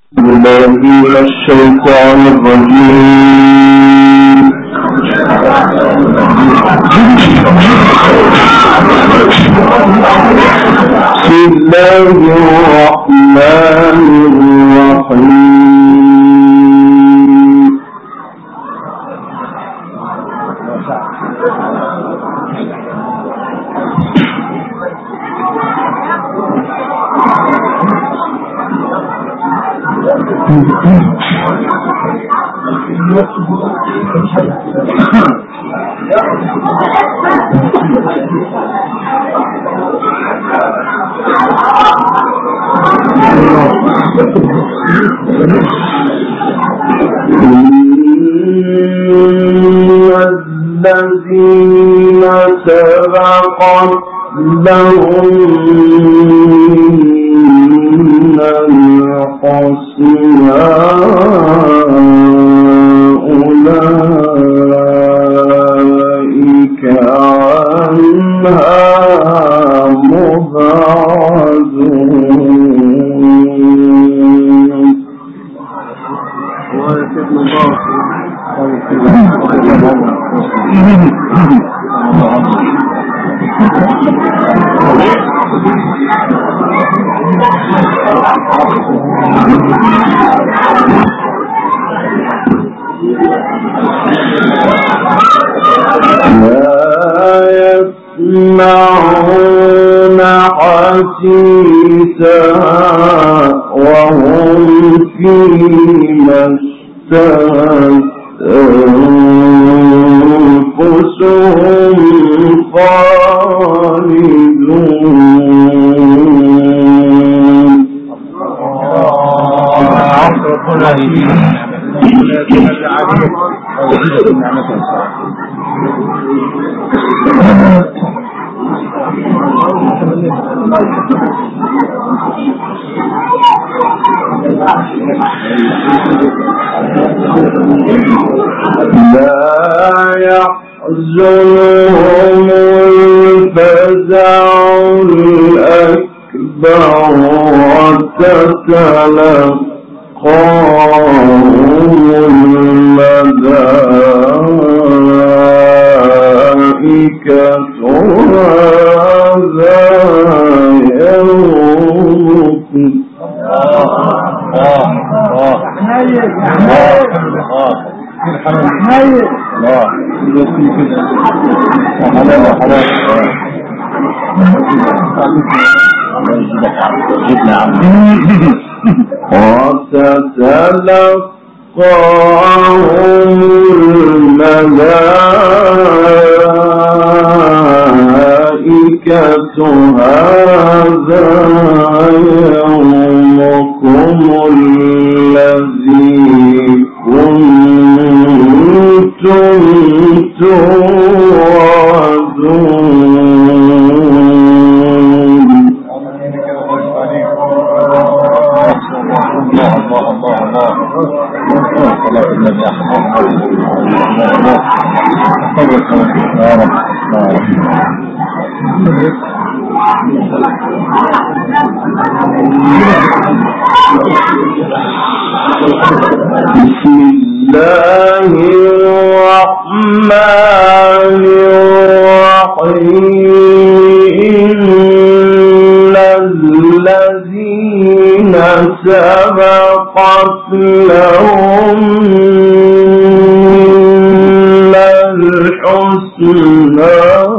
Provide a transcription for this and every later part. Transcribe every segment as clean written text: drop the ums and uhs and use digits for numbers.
بالله من الشيطان الرجيم. بسم الله الرحمن الرحيم. الذين سبقت لهم من الحسنى أولئك عنها مبعدون. لا يسمعون حسيسها وهم فيما اشتهت أنفسهم خالدون. لا يحزنهم الفزع الأكبر وتتلقاهم الملائكة هذا يومكم. وتتلقاهم الملائكة هذا يومكم الذي كنتم توعدون. بسم الله الرحمن الرحيم. إن الذين سبقت لهم من الحسنى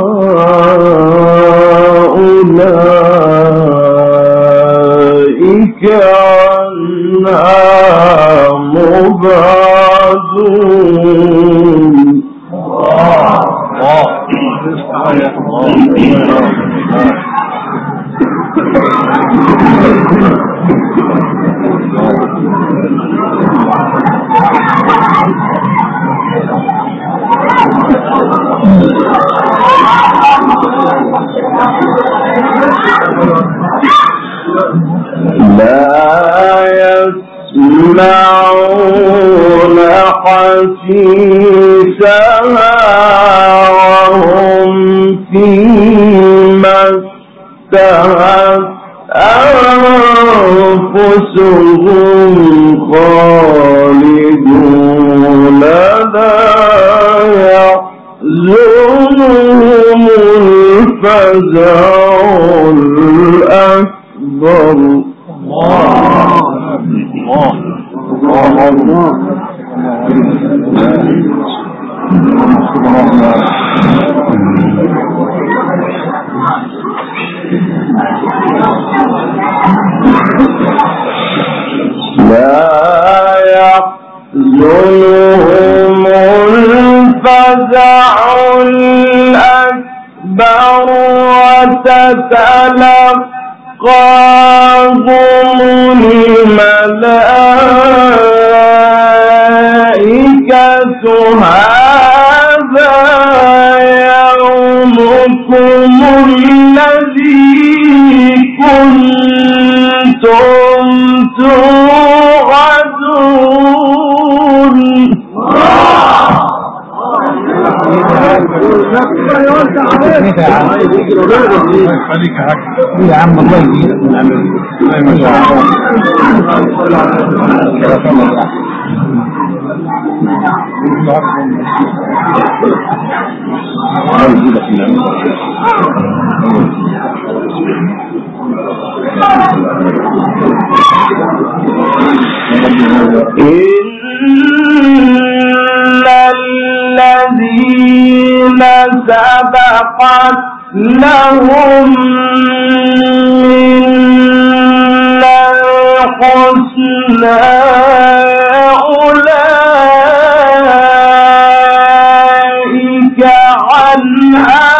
أولئك عنها مبعدون. لا يسمعون حسيسها وهم فيما اشتهت أنفسهم خالدون لا يحزنهم الفزع الأكبر. لا يحزنهم الفزع الأكبر وتتلقاهم الملائكة هذا يومكم الذي كنتم توعدون. يا عم الله إن الذين سبقت لهم منا الحسنى أولئك عنها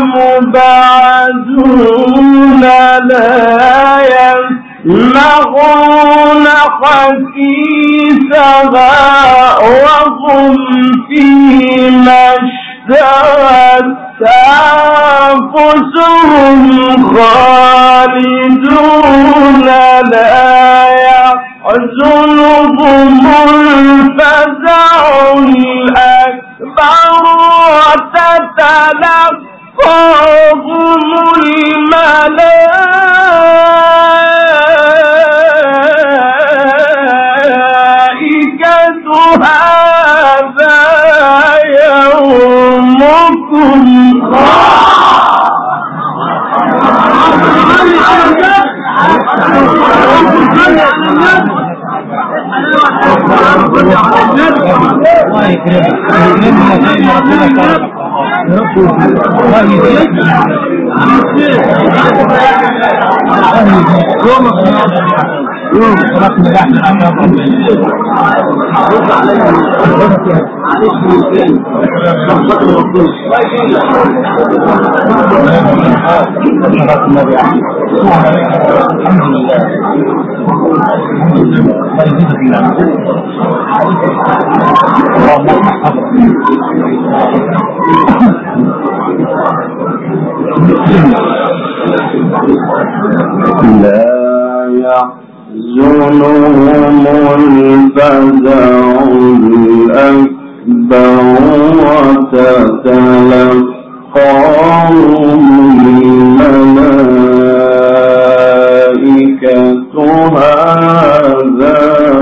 مبعدون لا يسمعون حسيسها وهم فيما اشتهت أنفسهم خالدون لا يحزنهم الفزع الأكبر وتتلقاهم الملائكة هذا يومكم. الله لا يحزنهم الفزع الأكبر وتتلقاهم الملائكة هذا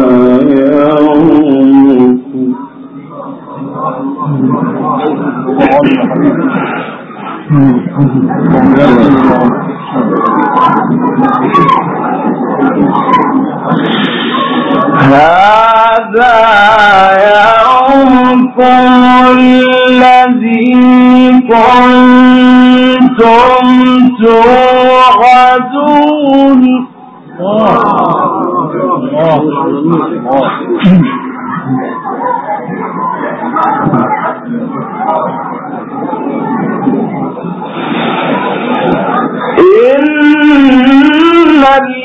يومكم. هذا يومكم الذي كنتم توعدون. إن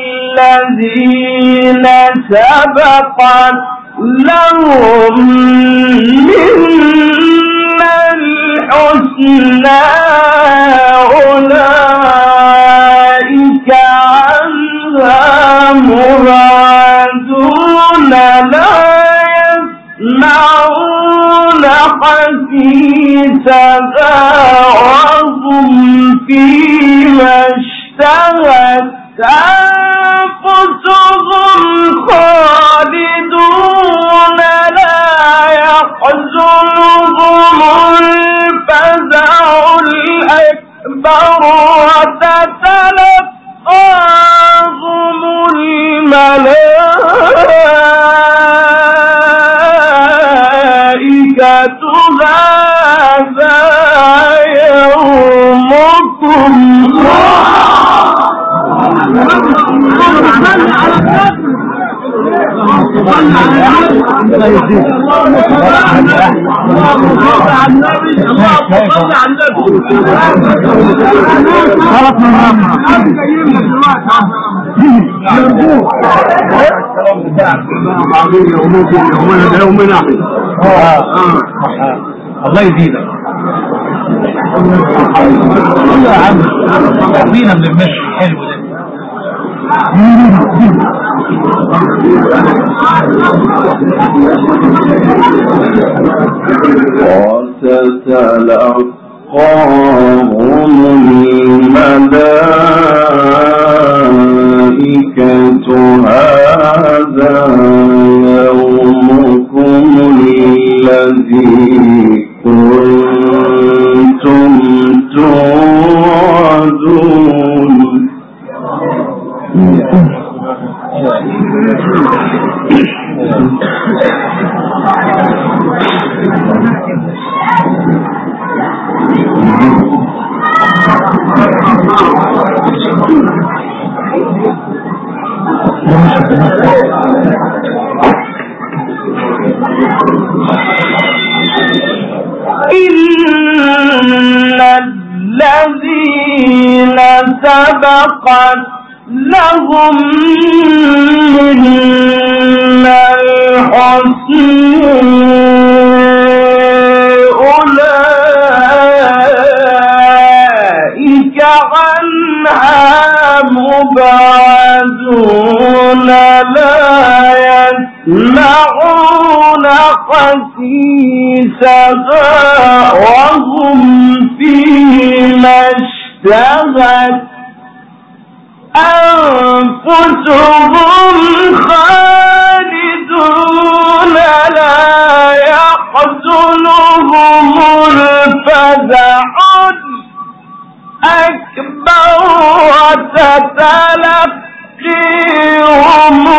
الذين سبقت لهم منا الحسنى أولئك عنها مبعدون لا يسمعون حسيسها وهم فيما اشتهت أنفسهم خالدون لا يحزنهم الفزع الأكبر وتتلقاهم الملائكة هذا يومكم الله يزيدك يا عم يعطينا من المشي حلو ده وتتلقاهم الملائكة هذا يومكم الذي كنتم توعدون إن الذين سبقت لهم منا الحسن أولئك عنها مبعدون لا يسمعون حسيسها وهم فيما اشتهت أنفسهم خالدون لا يحزنهم الفزع الأكبر وتتلقيهم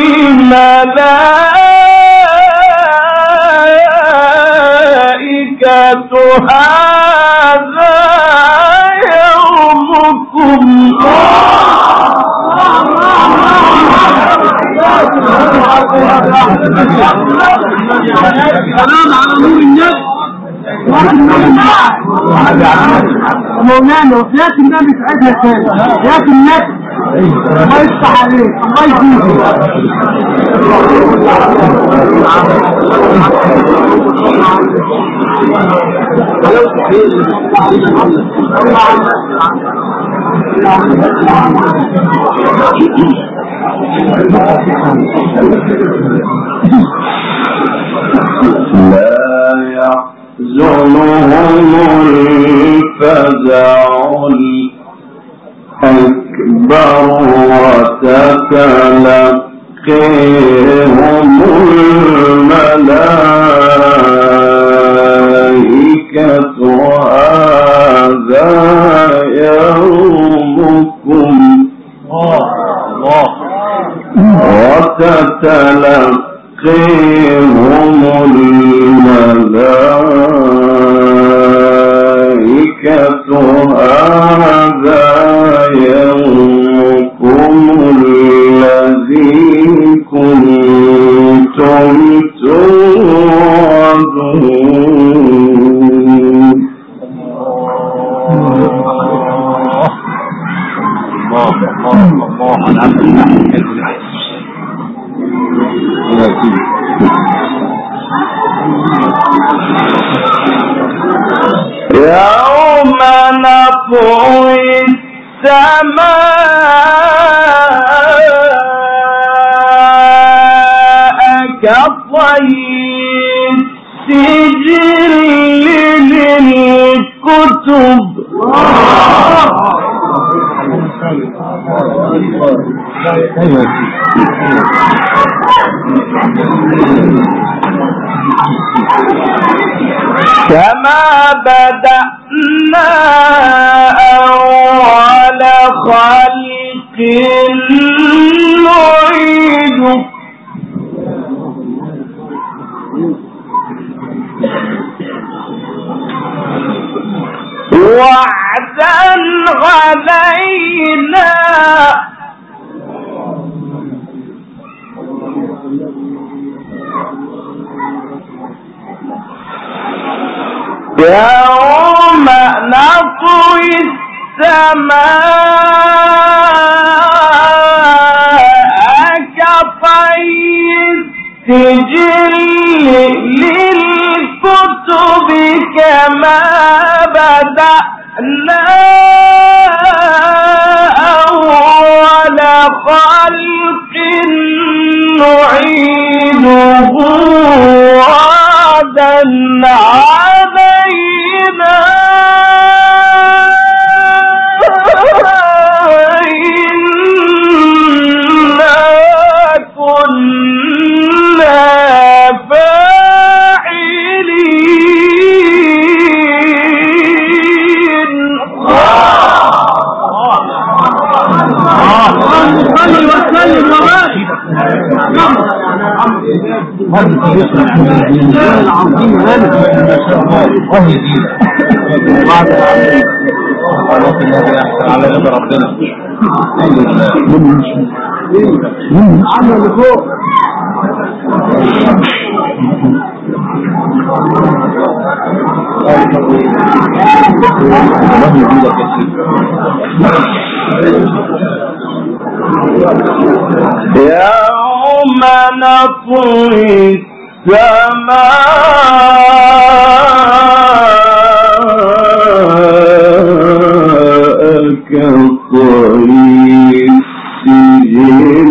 الملائكة هذا يومكم سلام على نور الناس مولانا وفيات النبي سعدها تاني فيات النبي الله يفتح عليك الله لا يحزنهم الفزع الأكبر وتتلقيهم الملائكة هذا يومكم وتتلقيهم الملائكة هذا يومكم الذي كنتم توعدون الله على عبد يوم نطوي السماء كطي السجل للكتب كما بدأنا أول خلق نعيده وعدا علينا يوم نطوي السماء كطي السجل للكتب كما بدأنا أول خلق نعيده وعدا علينا إنا كنا فاعلين. صلي وسلم وبارك العظيم هذا على يد ربنا عمل فوق يوم نطوي السماء كطي السجل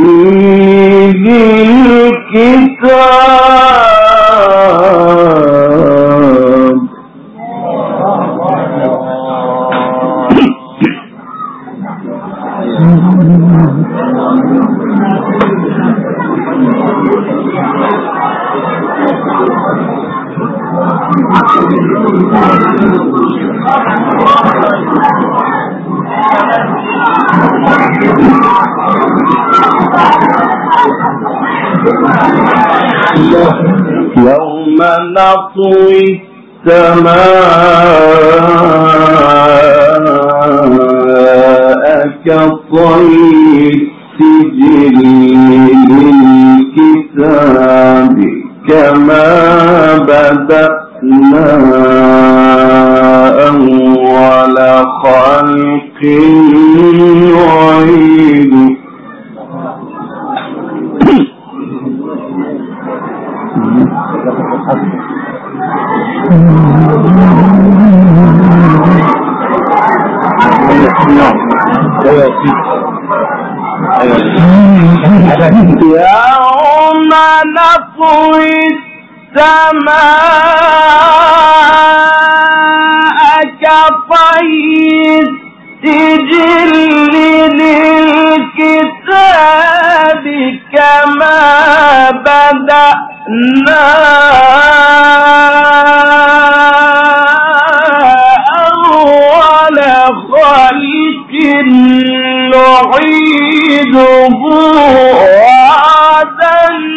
للكتاب يوم نطوي السماء كطي السجل للكتاب كما بدأنا أول خلق نعيده يوم نطوي السماء كطي السجل للكتاب كما بدأنا أول خلق نعيده وعدا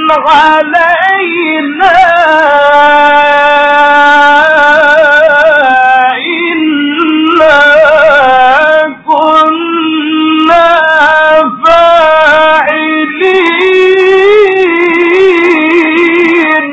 علينا إنا كنا فاعلين.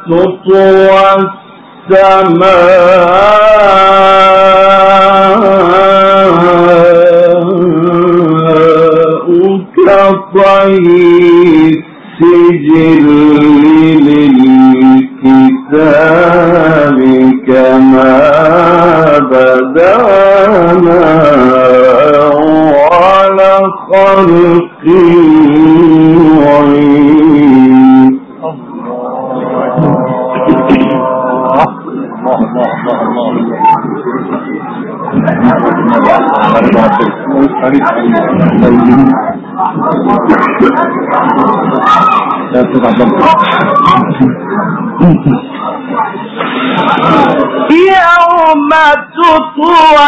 تطوى السماء كطي السجل للكتاب كما بدانا على خلق وعيد. يوم تطوى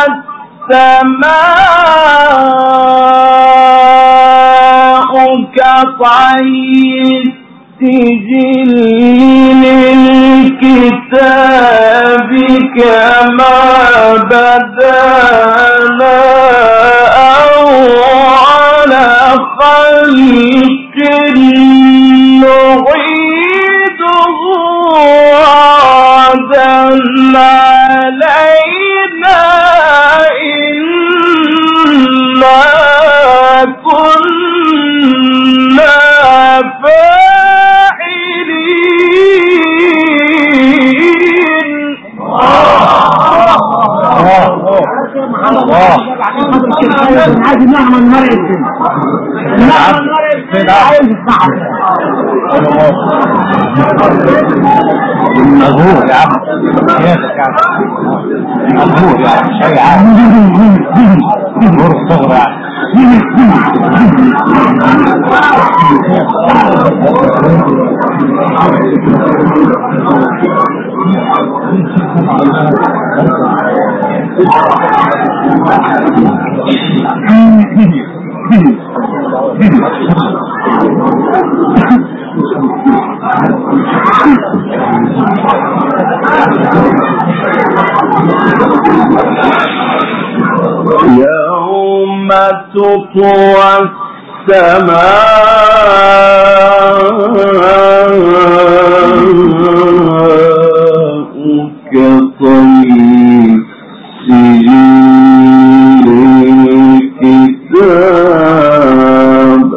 السماء كطي السجل للكتاب كما بدانا أول خلق نعيده وعدا علينا إنا كنا عايز نعمل مرئ عايز الصعب مظهور يا عم مظهور يعني شيء عام مظهور الصغر يوم تطوى السماء كطي السجل للكتاب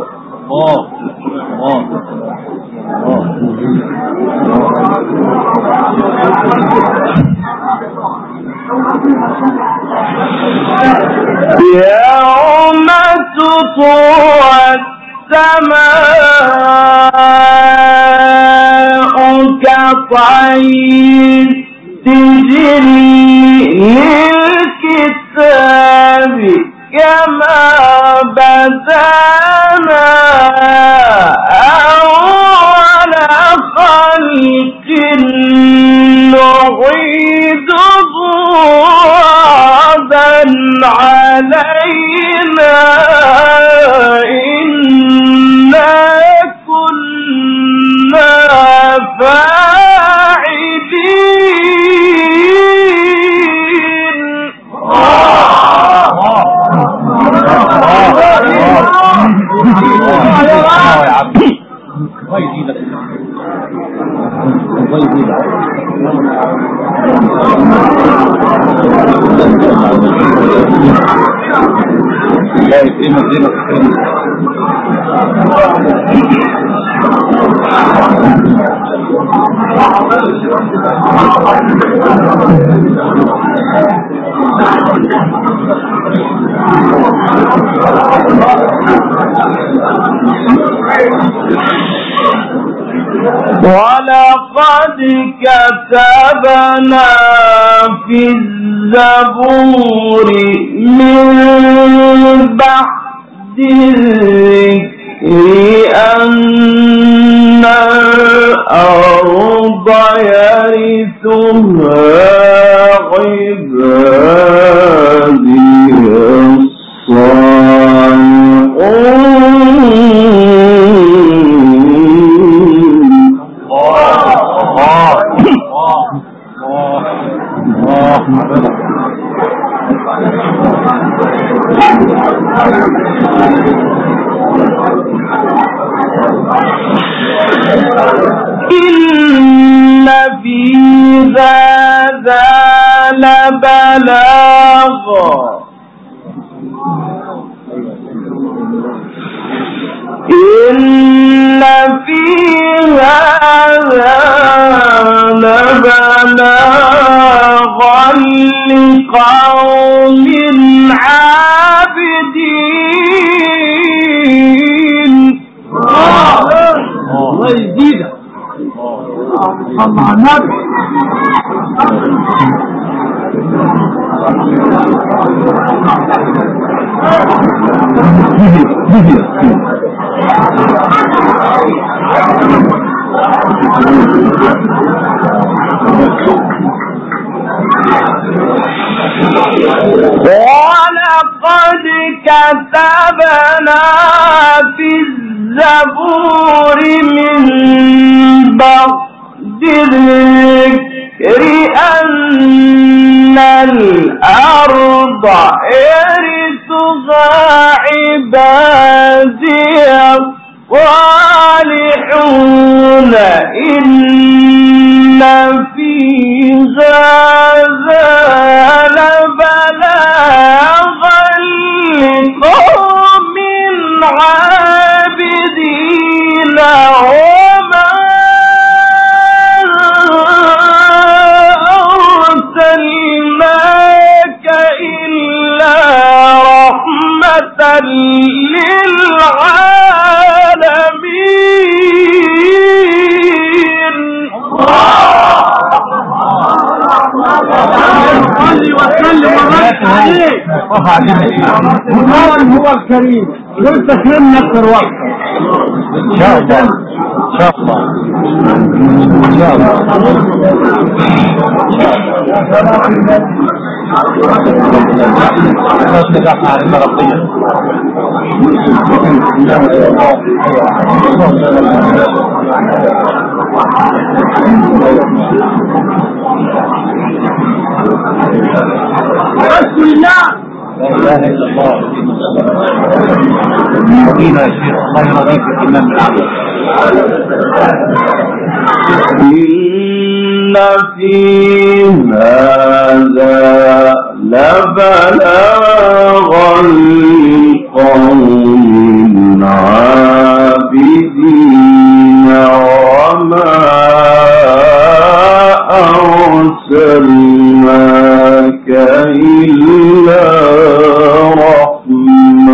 يوم تطوى السماء كطي السجل للكتاب كما بدانا أول خلق نعيده وعدا علينا إنا كنا فاعلين. ولقد كتبنا في الزبور من بعد الذكر أن الأرض يرثها عبادي إن بلاغا إن في هذا لبلاغا لقوم عابدين. الله يزيدك. صلى على النبي. ولقد كتبنا في الزبور من بعد الذكر أن الأرض يرثها عبادي الصالحون إن في هذا لبلاغا لقوم عابدين وما أرسلناك إلا رحمة للعالمين. صلي وسلم وبارك عليه. هو الكريم وانت كرمنا اكثر وقت ان شاء الله. ان شاء الله. ان شاء الله. بسم الله. لا اله الا الله. رضينا يا شيخ. الله يرضيك في الامام العظيم. إن في هذا لبلاغا لقوم عابدين وما أرسلناك إلا رحمة.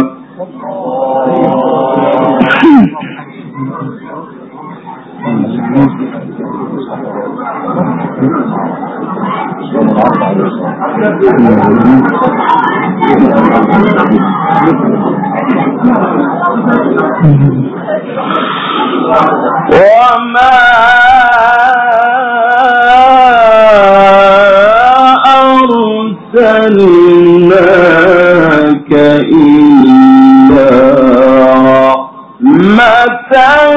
وما أرسلناك إلا رحمة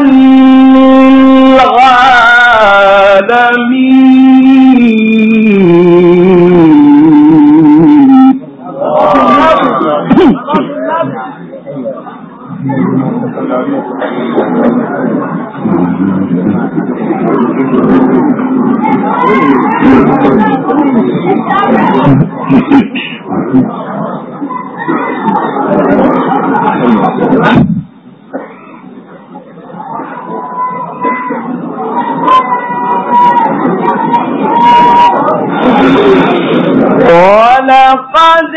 ولقد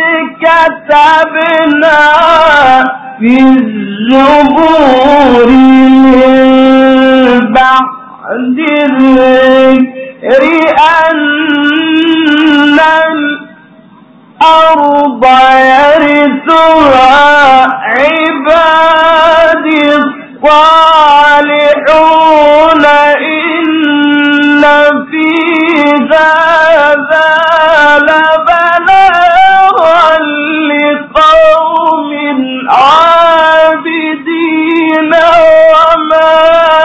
كتبنا في الزبور من بعد الذكر أن الأرض يرثها عبادي الصالحون إن في هذا لبلاغا لقوم عابدين وما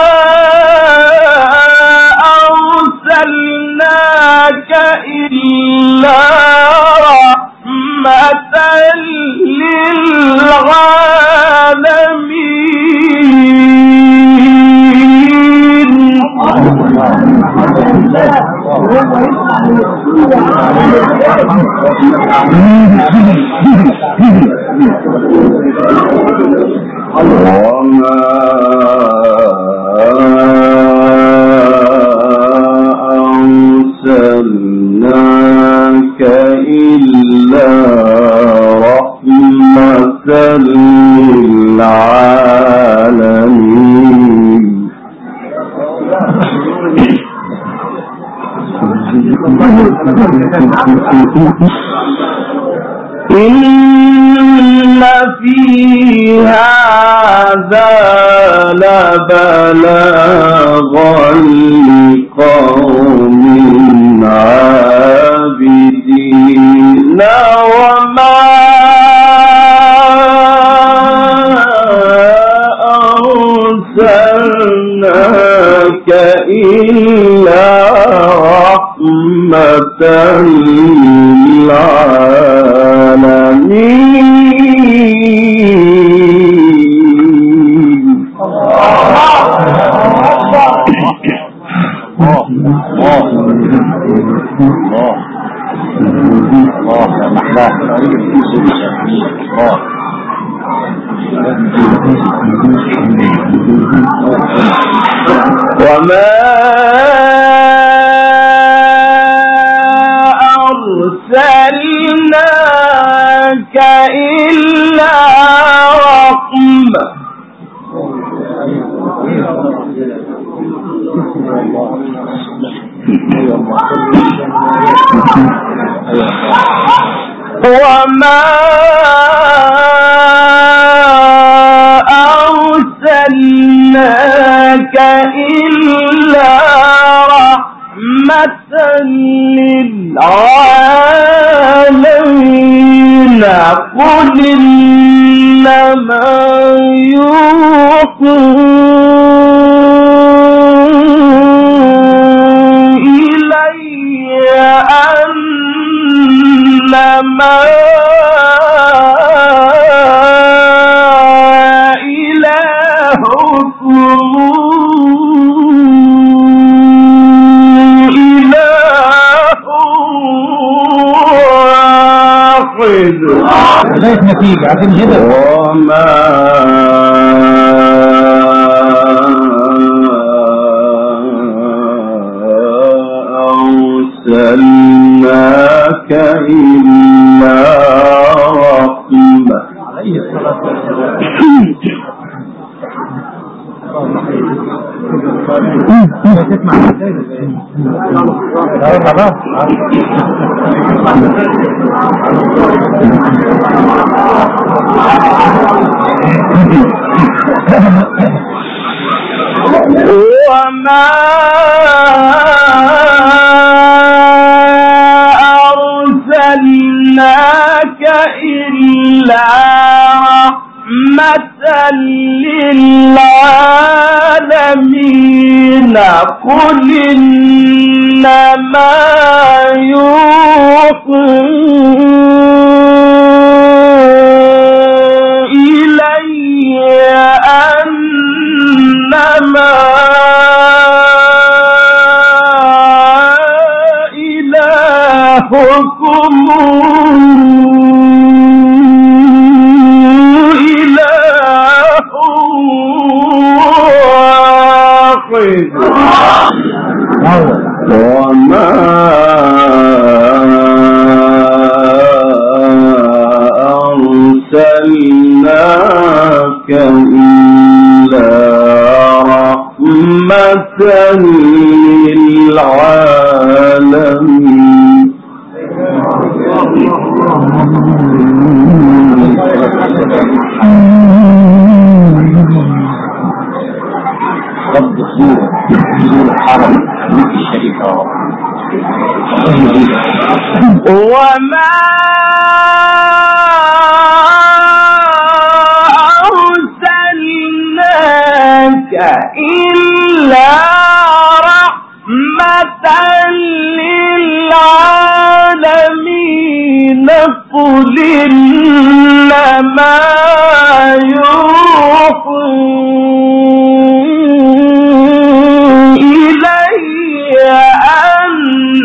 أرسلناك إلا رحمة للعالمين. أرسلناك إلا رحمة للعالمين إن في هذا لبلاغا لقوم عابدين وما أرسلناك إلا رحمة للعالمين وما أرسلناك إلا رحمة وما أرسلناك إلا رحمة للعالمين قل إنما يوحى إلي أنما لغاية نتيجة عشان كده وما أرسلناك إلا رحمة وما أرسلناك إلا رحمة للعالمين قل إنما يوحى إلي أنما إلهكم إله واحد وما أرسلناك إلا رحمة للعالمين رب سورة الحرم الشريفة وما أرسلناك إلا رحمة للعالمين قل إنما يوحى إلي أنما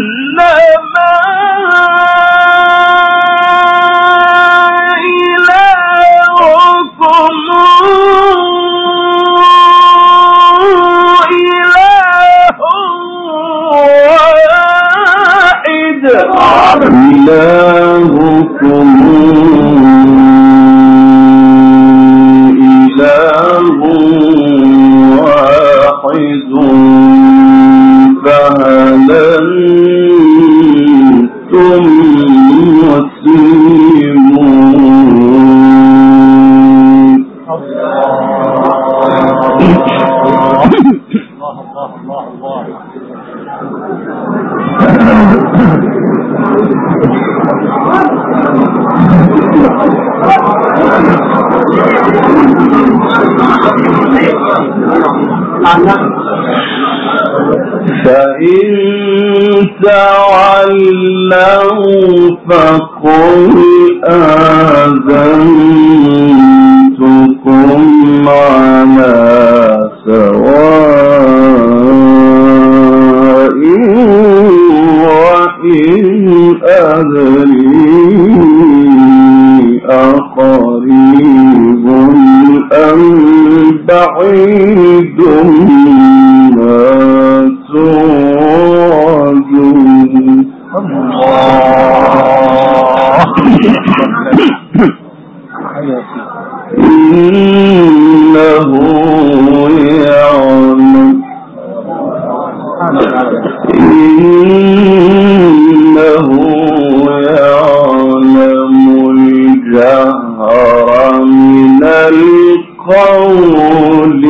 إلهكم إله واحد فهل أنتم مسلمون؟ فإن تولوا فقل آذنتكم على سواء وإن أدري أقريب أم بعيد ما توعدون. إنه يعلم الجهر من القول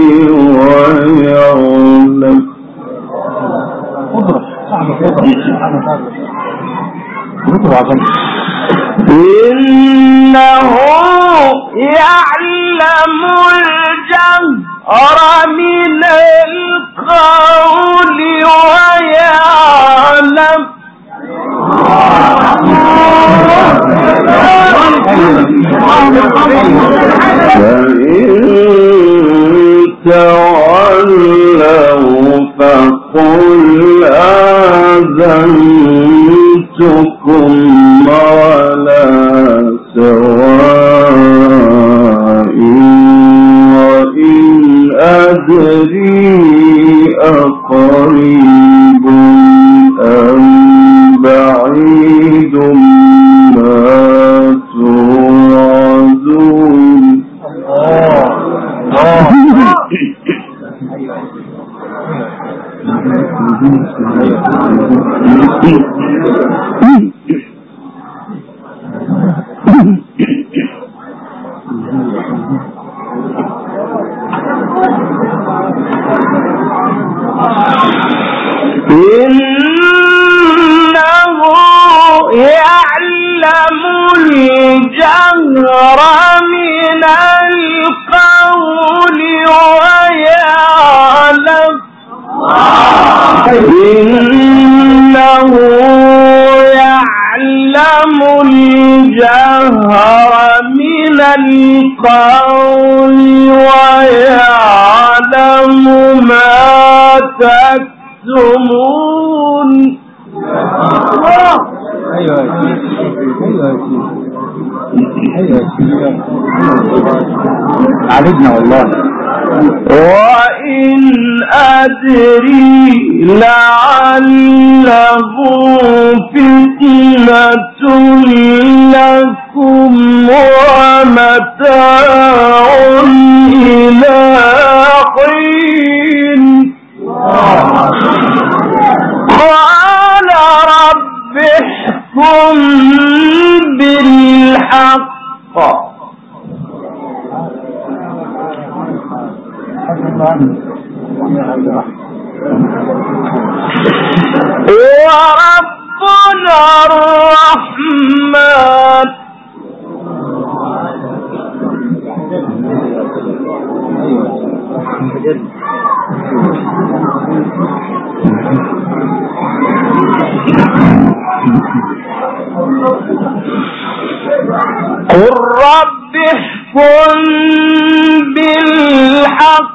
ويعلم إنه يعلم الجهر من القول ويعلم فإن تولوا فقل آذنتكم على سواء وإن أدري أقريب أم بعيد ما توعدون. إنه يعلم الجهر من القول ويعلم إنه يعلم الجهر من القول ويعلم ما تكتمون. عالجنا والله. وإن أدري لعله فتنة لكم ومتاع إلى حين. قال رب احكم بالحق وربنا الرحمن قل رب احكم بالحق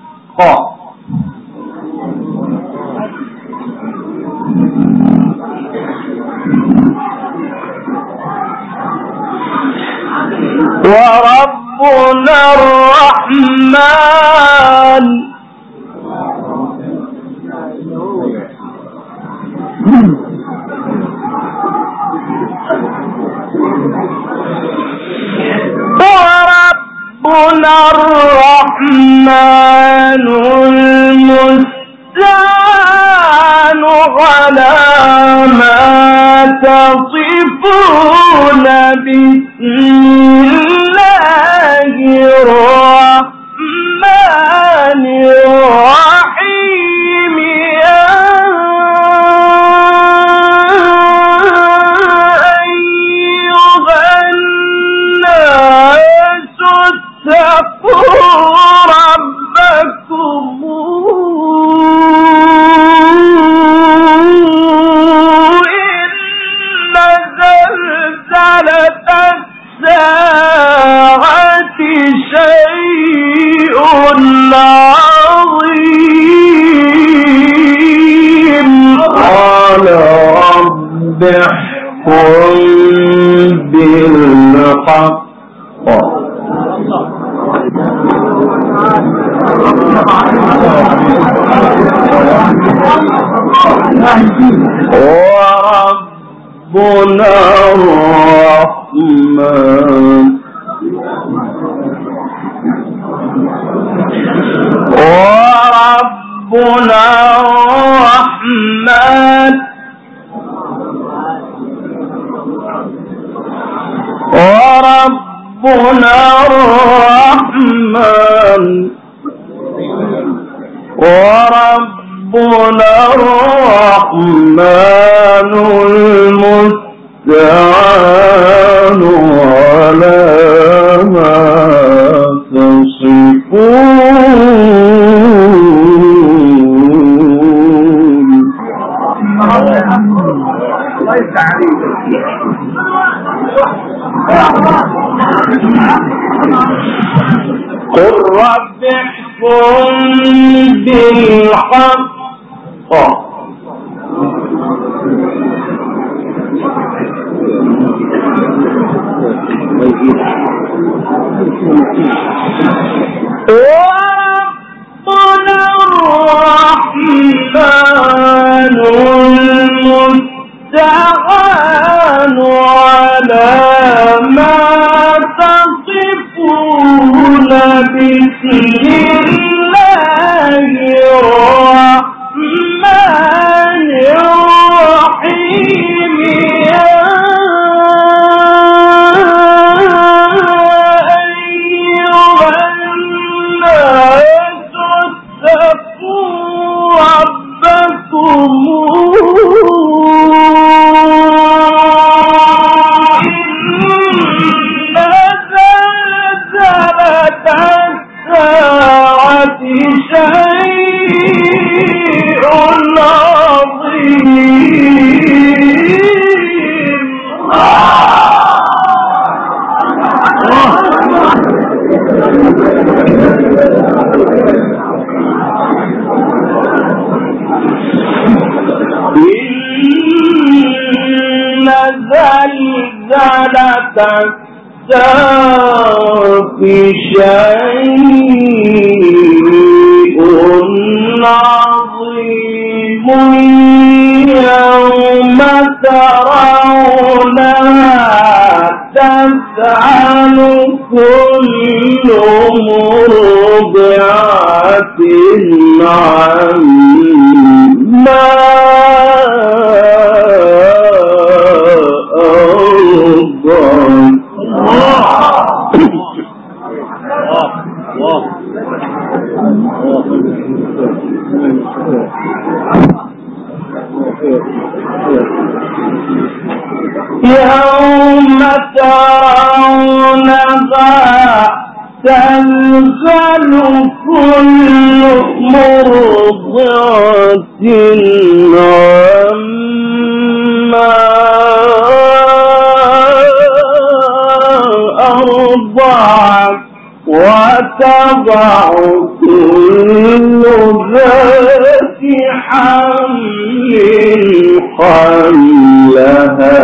وربنا الرحمن وربنا الرحمن المستعان على ما تصفون بسم الله الرحمن الرحيم اتقوا ربكم إن زلزلة الساعة شيء عظيم قال رب احكم بالحق وربنا الرحمن المستعان على ما تصفون. قل رب احكم بالحق وربنا الرحمن المستعان على ما تصفون بسم الله الرحمن الرحيم زلزلة الساعة شيء عظيم يوم ترونها تذهل كل مرضعة عما يوم ترونها تذهل كل مرضعة عما أرضعت وتضع كل ذات حمل حملها.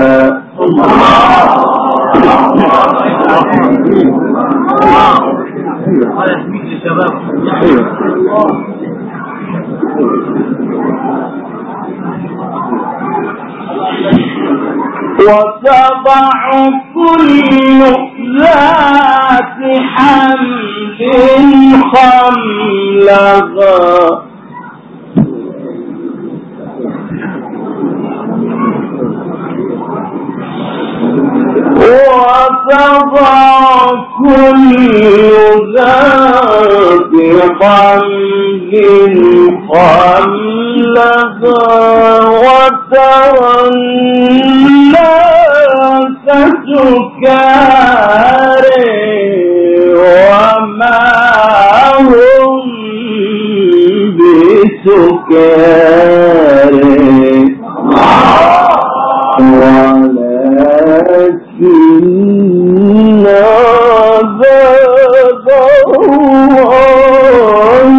وتضع كل ذات حمل حملها وتضع كل ذات حمل حملها وترى الناس سكارى وما هم بسكارى ولكن عذاب الله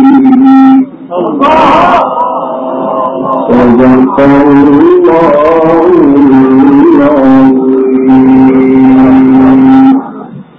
شديد. صدق الله